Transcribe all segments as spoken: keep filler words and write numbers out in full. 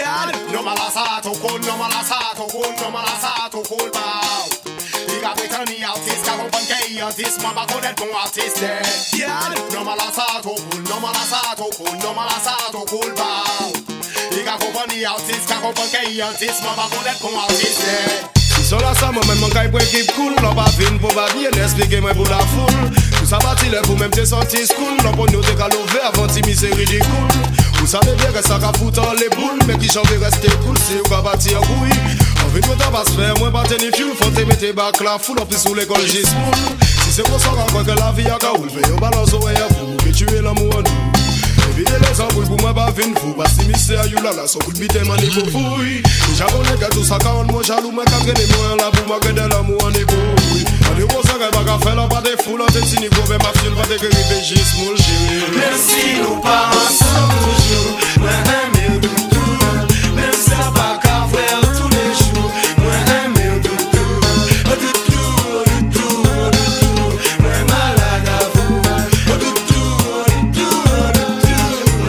Girl, no malasato con no malasato con no malasato col bao. Iga Britannia artist, car on pancake artist, ma ba connaître mon artiste. Girl, no malasato con no malasato con no malasato col bao. Iga compagnie artist, car on pancake artist, ma ba connaître mon artiste. So la sa mwen men man kay pou ekip koul. Nan pa vin pou ba bien explike mwen pou la foul. Ou sa bati le pou mèm te senti skoul. Nan pon yo te ka love avant ti mi se ridikoul. Ou sa de bien que sa ka foutan les boules. Mais qui j'en vais rester cool si ou ka bati en couille. En vin kontan pas faire mwen pa teni fuel. Faut te mette bak la foule. En plus sous l'école j'ismoule. Si c'est pour ça qu'on que la vie a ka oul. Fè yo balance ou ya fou. Que tu es l'amour en nous. Évitez les embrouilles pour moi pas vin fou. Parce que mystère you là là. Son coup de bite mani pou fouille. Déjà connais que tout ça quand moi jaloux. Mais quand gêne moi là pour moi que de l'amour en écouille. A de gros ça qu'elle va faire là pas de fou. Là t'es si niveau mais ma fille va te guérir j'ismoule chérie. Même si nous pas ensemble toujours. Moi aime doudou. Même si ça pas qu'à faire tous les jours. Moi aime doudou. Doudou, doudou, doudou. Moi malade à vous. Doudou, doudou, doudou.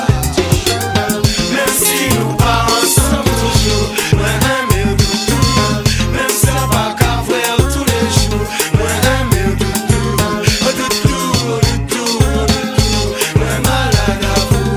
Même si nous pas ensemble toujours. Moi aime doudou. Même si ça pas qu'à faire tous les jours. Moi aime doudou. Doudou, doudou, doudou. Moi malade à vous.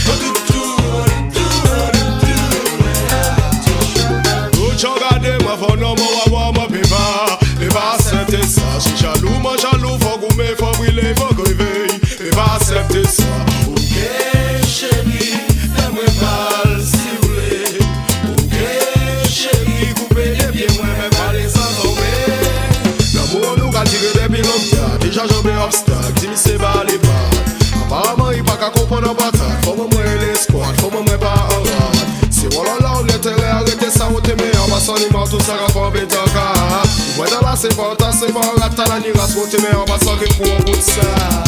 Faut non moi avoir ma pépa. Et pas accepter ça. Si jaloux, moi jaloux. Faut gommer, faut brûler, faut crever. Et pas accepter ça. Ok chérie, fais-moi mal si vous voulez. Ok chérie, coupez les pieds, moi même pas les entomber. L'amour nous a tiré depuis longtemps. Déjà j'en ai obstacle. Dis-moi c'est pas les pas. Apparemment il pas qu'à comprendre la bataille. Faut moi les squats, faut moi pas en rade. Si voilà là on était arrêté ça on t'aimait. Sans les morts, tout ça rapport avec ton cas. Ouais, dans la c'est pas, c'est pas, rata la nira, on te met en passant que pour un bout de ça.